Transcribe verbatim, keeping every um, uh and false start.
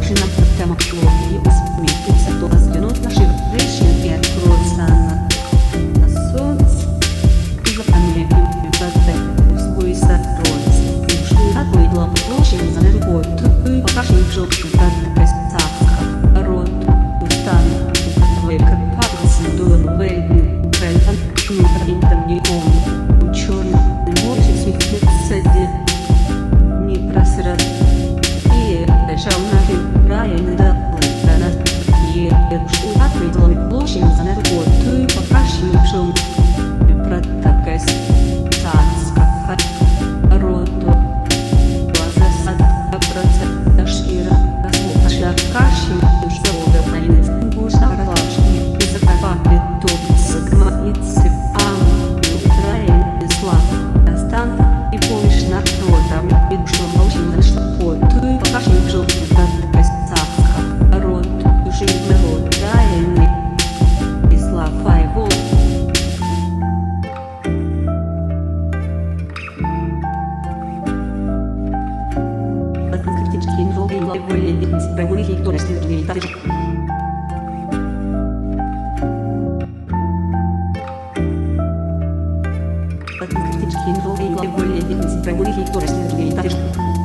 Машина тема технології усміхнеться до розвинуть наших рішень розсана на сонці. Запам'ятаємо те, свої саронці. Якщо такої була площі за нервою, покажи, що це писацька. Рот, устан, велика папці, до новини, українцям, українцям нікому. Чорний, не може світитися, ні просирати. Шел на рай не дали до нас є, якщо відповідали площі за нервою, покажемо, що про таке царська роду. Засада про це шкіра, шлях каші, що України можна релашні, і закарпати тобі загмається, а Україні слава стан і поміж народам, якщо мовчим на шляху, покажемо, що Критички інфо і более справедливі, хто розслідує та